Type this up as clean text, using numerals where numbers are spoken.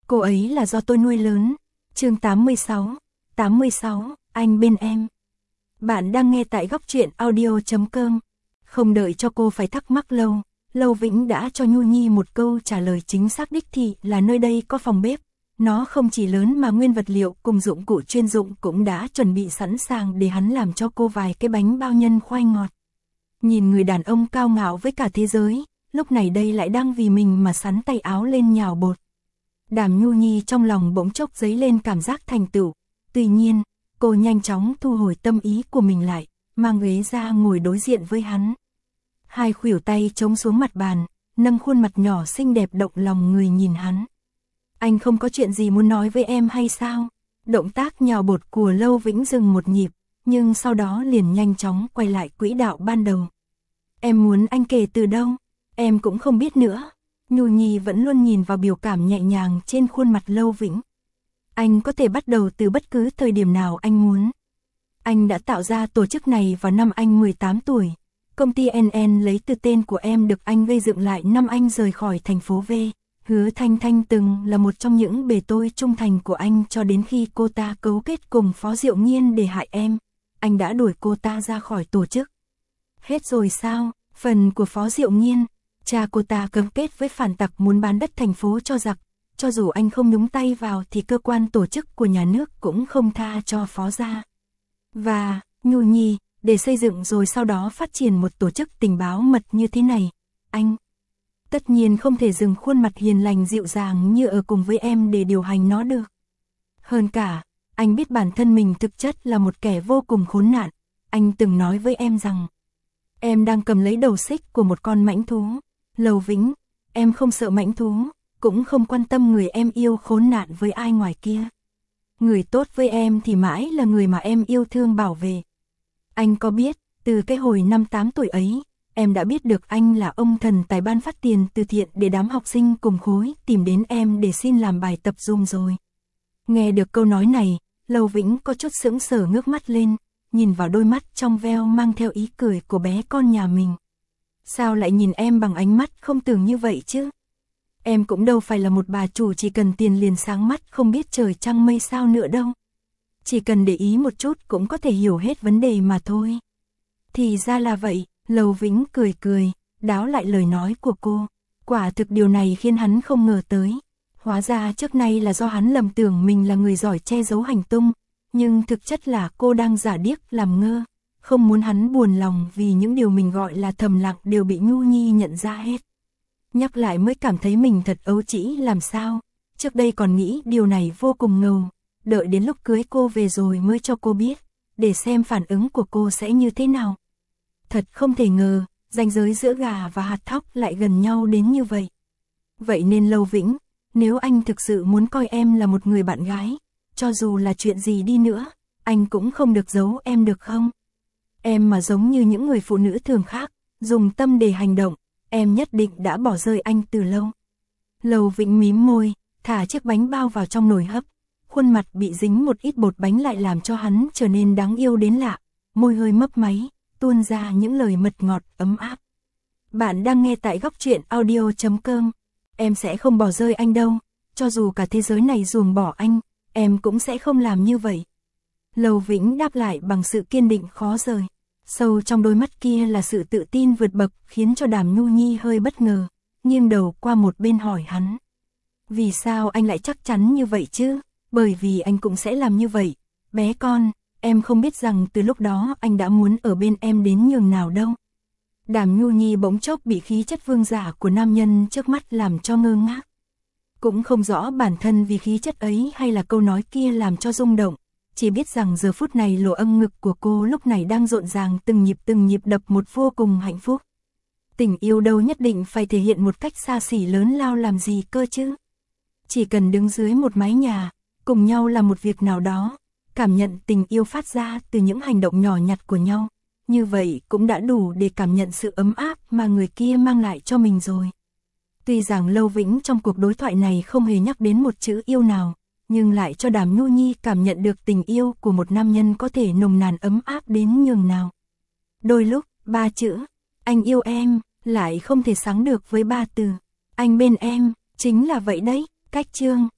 cô ấy là do tôi nuôi lớn. Chương 86, anh bên em. Bạn đang nghe tại góc truyện audio.com. Không đợi cho cô phải thắc mắc lâu, Lâu Vĩnh đã cho Nhu Nhi một câu trả lời chính xác đích thị là nơi đây có phòng bếp. Nó không chỉ lớn mà nguyên vật liệu cùng dụng cụ chuyên dụng cũng đã chuẩn bị sẵn sàng để hắn làm cho cô vài cái bánh bao nhân khoai ngọt. Nhìn người đàn ông cao ngạo với cả thế giới, lúc này đây lại đang vì mình mà sắn tay áo lên nhào bột. Đàm Nhu Nhi trong lòng bỗng chốc dấy lên cảm giác thành tựu. Tuy nhiên, cô nhanh chóng thu hồi tâm ý của mình lại, mang ghế ra ngồi đối diện với hắn. Hai khuỷu tay chống xuống mặt bàn, nâng khuôn mặt nhỏ xinh đẹp động lòng người nhìn hắn. Anh không có chuyện gì muốn nói với em hay sao? Động tác nhào bột của Lâu Vĩnh dừng một nhịp, nhưng sau đó liền nhanh chóng quay lại quỹ đạo ban đầu. Em muốn anh kể từ đâu? Em cũng không biết nữa. Nhu Nhi vẫn luôn nhìn vào biểu cảm nhẹ nhàng trên khuôn mặt Lâu Vĩnh. Anh có thể bắt đầu từ bất cứ thời điểm nào anh muốn. Anh đã tạo ra tổ chức này vào năm anh 18 tuổi. Công ty NN lấy từ tên của em được anh gây dựng lại năm anh rời khỏi thành phố V. Hứa Thanh Thanh từng là một trong những bề tôi trung thành của anh cho đến khi cô ta cấu kết cùng Phó Diệu Nghiên để hại em. Anh đã đuổi cô ta ra khỏi tổ chức. Hết rồi sao? Phần của Phó Diệu Nghiên, cha cô ta cấu kết với phản tặc muốn bán đất thành phố cho giặc. Cho dù anh không nhúng tay vào thì cơ quan tổ chức của nhà nước cũng không tha cho Phó gia. Và, Nhu Nhi, để xây dựng rồi sau đó phát triển một tổ chức tình báo mật như thế này, anh tất nhiên không thể dừng khuôn mặt hiền lành dịu dàng như ở cùng với em để điều hành nó được. Hơn cả, anh biết bản thân mình thực chất là một kẻ vô cùng khốn nạn. Anh từng nói với em rằng, em đang cầm lấy đầu xích của một con mãnh thú. Lâu Vĩnh, em không sợ mãnh thú, cũng không quan tâm người em yêu khốn nạn với ai ngoài kia. Người tốt với em thì mãi là người mà em yêu thương bảo vệ. Anh có biết, từ cái hồi năm 8 tuổi ấy, em đã biết được anh là ông thần tài ban phát tiền từ thiện để đám học sinh cùng khối tìm đến em để xin làm bài tập dùng rồi. Nghe được câu nói này, Lâu Vĩnh có chút sững sờ ngước mắt lên, nhìn vào đôi mắt trong veo mang theo ý cười của bé con nhà mình. Sao lại nhìn em bằng ánh mắt không tưởng như vậy chứ? Em cũng đâu phải là một bà chủ chỉ cần tiền liền sáng mắt không biết trời trăng mây sao nữa đâu. Chỉ cần để ý một chút cũng có thể hiểu hết vấn đề mà thôi. Thì ra là vậy, Lâu Vĩnh cười cười, đáo lại lời nói của cô. Quả thực điều này khiến hắn không ngờ tới. Hóa ra trước nay là do hắn lầm tưởng mình là người giỏi che giấu hành tung, nhưng thực chất là cô đang giả điếc làm ngơ, không muốn hắn buồn lòng vì những điều mình gọi là thầm lặng đều bị Nhu Nhi nhận ra hết. Nhắc lại mới cảm thấy mình thật ấu trĩ làm sao, trước đây còn nghĩ điều này vô cùng ngầu, đợi đến lúc cưới cô về rồi mới cho cô biết, để xem phản ứng của cô sẽ như thế nào. Thật không thể ngờ, ranh giới giữa gà và hạt thóc lại gần nhau đến như vậy. Vậy nên Lâu Vĩnh, nếu anh thực sự muốn coi em là một người bạn gái, cho dù là chuyện gì đi nữa, anh cũng không được giấu em được không? Em mà giống như những người phụ nữ thường khác, dùng tâm để hành động, em nhất định đã bỏ rơi anh từ lâu. Lâu Vĩnh mím môi, thả chiếc bánh bao vào trong nồi hấp, khuôn mặt bị dính một ít bột bánh lại làm cho hắn trở nên đáng yêu đến lạ, môi hơi mấp máy, tuôn ra những lời mật ngọt ấm áp. Bạn đang nghe tại góc truyện audio.com. Em sẽ không bỏ rơi anh đâu, cho dù cả thế giới này ruồng bỏ anh, em cũng sẽ không làm như vậy. Lâu Vĩnh đáp lại bằng sự kiên định khó rời. Sâu trong đôi mắt kia là sự tự tin vượt bậc khiến cho Đàm Nhu Nhi hơi bất ngờ, nghiêng đầu qua một bên hỏi hắn. Vì sao anh lại chắc chắn như vậy chứ? Bởi vì anh cũng sẽ làm như vậy. Bé con, em không biết rằng từ lúc đó anh đã muốn ở bên em đến nhường nào đâu. Đàm Nhu Nhi bỗng chốc bị khí chất vương giả của nam nhân trước mắt làm cho ngơ ngác. Cũng không rõ bản thân vì khí chất ấy hay là câu nói kia làm cho rung động. Chỉ biết rằng giờ phút này lỗ âm ngực của cô lúc này đang rộn ràng từng nhịp đập một vô cùng hạnh phúc. Tình yêu đâu nhất định phải thể hiện một cách xa xỉ lớn lao làm gì cơ chứ. Chỉ cần đứng dưới một mái nhà, cùng nhau làm một việc nào đó, cảm nhận tình yêu phát ra từ những hành động nhỏ nhặt của nhau. Như vậy cũng đã đủ để cảm nhận sự ấm áp mà người kia mang lại cho mình rồi. Tuy rằng Lâu Vĩnh trong cuộc đối thoại này không hề nhắc đến một chữ yêu nào, nhưng lại cho Đàm Nhu Nhi cảm nhận được tình yêu của một nam nhân có thể nồng nàn ấm áp đến nhường nào. Đôi lúc, 3 chữ, anh yêu em, lại không thể sánh được với 3 từ, anh bên em, chính là vậy đấy, cách chương.